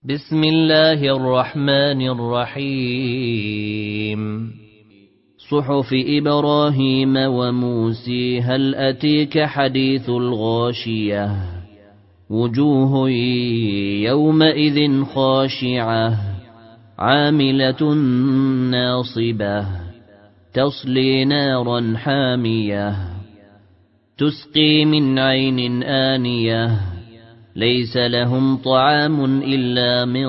بسم الله الرحمن الرحيم صحف إبراهيم وموسى هل أتيك حديث الغاشية وجوه يومئذ خاشعة عاملة ناصبة تصلي نارا حامية تسقي من عين آنية ليس لهم طعام إلا من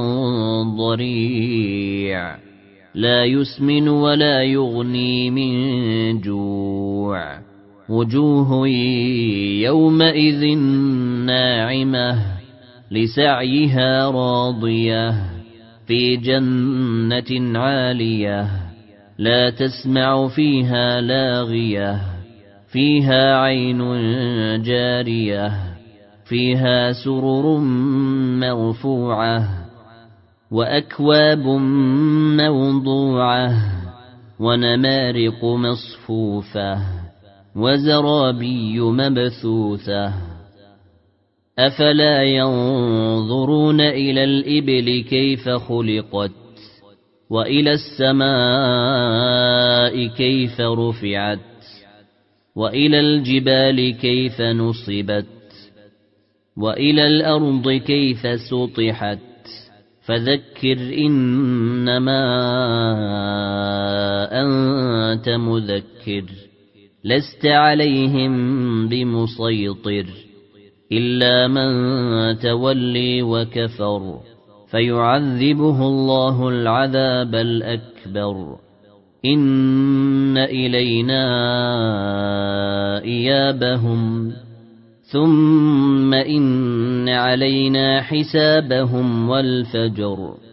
ضريع لا يسمن ولا يغني من جوع وجوه يومئذ ناعمة لسعيها راضية في جنة عالية لا تسمع فيها لاغية فيها عين جارية فيها سرر مرفوعة وأكواب موضوعة ونمارق مصفوفة وزرابي مبثوثة أفلا ينظرون إلى الإبل كيف خلقت وإلى السماء كيف رفعت وإلى الجبال كيف نصبت وإلى الأرض كيف سطحت فذكر إنما أنت مذكر لست عليهم بمسيطر إلا من تولي وكفر فيعذبه الله العذاب الأكبر إن إلينا إيابهم ثم إن علينا حسابهم والفجر